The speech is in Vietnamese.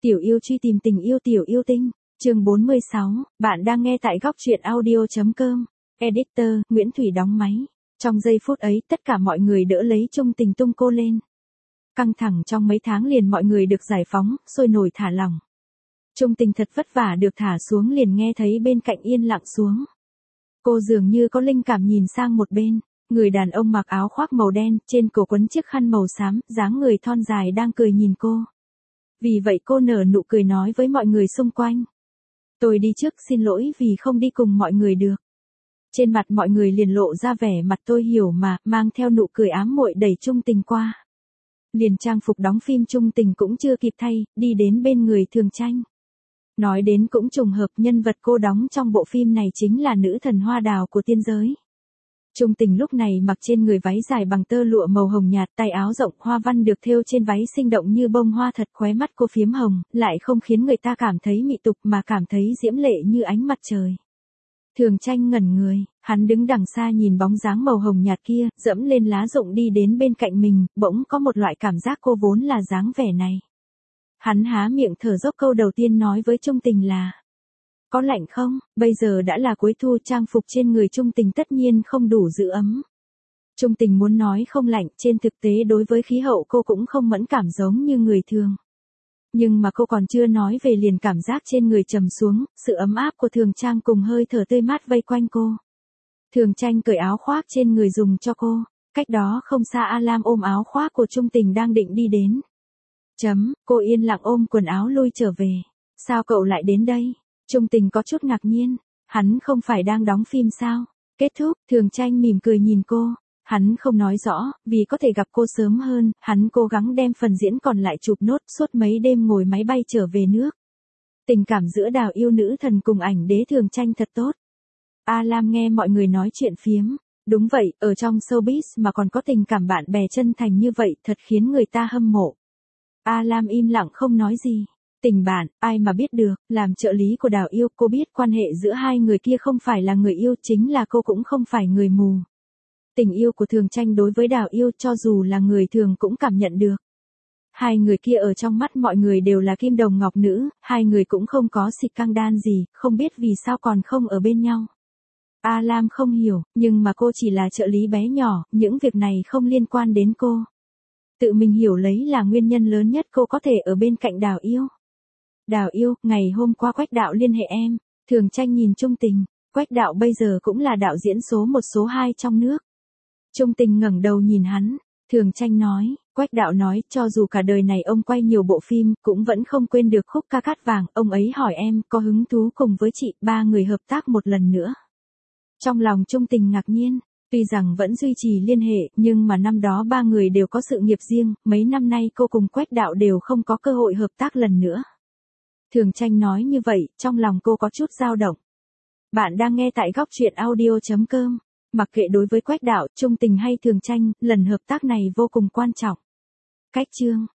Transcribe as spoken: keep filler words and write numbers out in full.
Tiểu yêu truy tìm tình yêu tiểu yêu tinh, chương bốn mươi sáu, bạn đang nghe tại góc truyện audio.com. Editor, Nguyễn Thủy đóng máy. Trong giây phút ấy tất cả mọi người đỡ lấy Chung Tình tung cô lên. Căng thẳng trong mấy tháng liền mọi người được giải phóng, sôi nổi thả lỏng. Chung Tình thật vất vả được thả xuống liền nghe thấy bên cạnh yên lặng xuống. Cô dường như có linh cảm nhìn sang một bên, người đàn ông mặc áo khoác màu đen, trên cổ quấn chiếc khăn màu xám, dáng người thon dài đang cười nhìn cô. Vì vậy cô nở nụ cười nói với mọi người xung quanh. Tôi đi trước, xin lỗi vì không đi cùng mọi người được. Trên mặt mọi người liền lộ ra vẻ mặt tôi hiểu mà, mang theo nụ cười ám muội đẩy Chung Tình qua. Liền trang phục đóng phim Chung Tình cũng chưa kịp thay, đi đến bên người Thường Tranh. Nói đến cũng trùng hợp, nhân vật cô đóng trong bộ phim này chính là nữ thần hoa đào của tiên giới. Chung Tình lúc này mặc trên người váy dài bằng tơ lụa màu hồng nhạt, tay áo rộng hoa văn được thêu trên váy sinh động như bông hoa thật, khóe mắt cô phiếm hồng, lại không khiến người ta cảm thấy mị tục mà cảm thấy diễm lệ như ánh mặt trời. Thường Tranh ngẩn người, hắn đứng đằng xa nhìn bóng dáng màu hồng nhạt kia, dẫm lên lá rụng đi đến bên cạnh mình, bỗng có một loại cảm giác cô vốn là dáng vẻ này. Hắn há miệng thở dốc, câu đầu tiên nói với Chung Tình là: có lạnh không? Bây giờ đã là cuối thu, trang phục trên người Chung Tình tất nhiên không đủ giữ ấm. Chung Tình muốn nói không lạnh, trên thực tế đối với khí hậu cô cũng không mẫn cảm giống như người thường. Nhưng mà cô còn chưa nói về liền cảm giác trên người trầm xuống, sự ấm áp của Thường Trang cùng hơi thở tươi mát vây quanh cô. Thường Tranh cởi áo khoác trên người dùng cho cô, cách đó không xa A Lam ôm áo khoác của Chung Tình đang định đi đến. Chấm, cô yên lặng ôm quần áo lui trở về. Sao cậu lại đến đây? Chung Tình có chút ngạc nhiên, hắn không phải đang đóng phim sao? Kết thúc, Thường Tranh mỉm cười nhìn cô, hắn không nói rõ, vì có thể gặp cô sớm hơn, hắn cố gắng đem phần diễn còn lại chụp nốt, suốt mấy đêm ngồi máy bay trở về nước. Tình cảm giữa Đào yêu nữ thần cùng ảnh đế Thường Tranh thật tốt. A Lam nghe mọi người nói chuyện phiếm, đúng vậy, ở trong showbiz mà còn có tình cảm bạn bè chân thành như vậy, thật khiến người ta hâm mộ. A Lam im lặng không nói gì. Tình bạn, ai mà biết được, làm trợ lý của Đào yêu, cô biết quan hệ giữa hai người kia không phải là người yêu, chính là cô cũng không phải người mù. Tình yêu của Thường Tranh đối với Đào yêu cho dù là người thường cũng cảm nhận được. Hai người kia ở trong mắt mọi người đều là kim đồng ngọc nữ, hai người cũng không có xịt căng đan gì, không biết vì sao còn không ở bên nhau. A Lam không hiểu, nhưng mà cô chỉ là trợ lý bé nhỏ, những việc này không liên quan đến cô. Tự mình hiểu lấy là nguyên nhân lớn nhất cô có thể ở bên cạnh Đào yêu. Đào yêu, ngày hôm qua Quách Đạo liên hệ em. Thường Tranh nhìn Chung Tình, Quách Đạo bây giờ cũng là đạo diễn số một số hai trong nước. Chung Tình ngẩng đầu nhìn hắn, Thường Tranh nói, Quách Đạo nói, cho dù cả đời này ông quay nhiều bộ phim, cũng vẫn không quên được khúc ca cát vàng, ông ấy hỏi em, có hứng thú cùng với chị, ba người hợp tác một lần nữa. Trong lòng Chung Tình ngạc nhiên, tuy rằng vẫn duy trì liên hệ, nhưng mà năm đó ba người đều có sự nghiệp riêng, mấy năm nay cô cùng Quách Đạo đều không có cơ hội hợp tác lần nữa. Thường Tranh nói như vậy, trong lòng cô có chút dao động. Bạn đang nghe tại góc truyện audio.com. Mặc kệ đối với Quách Đạo, Chung Tình hay Thường Tranh, lần hợp tác này vô cùng quan trọng. Cách chương.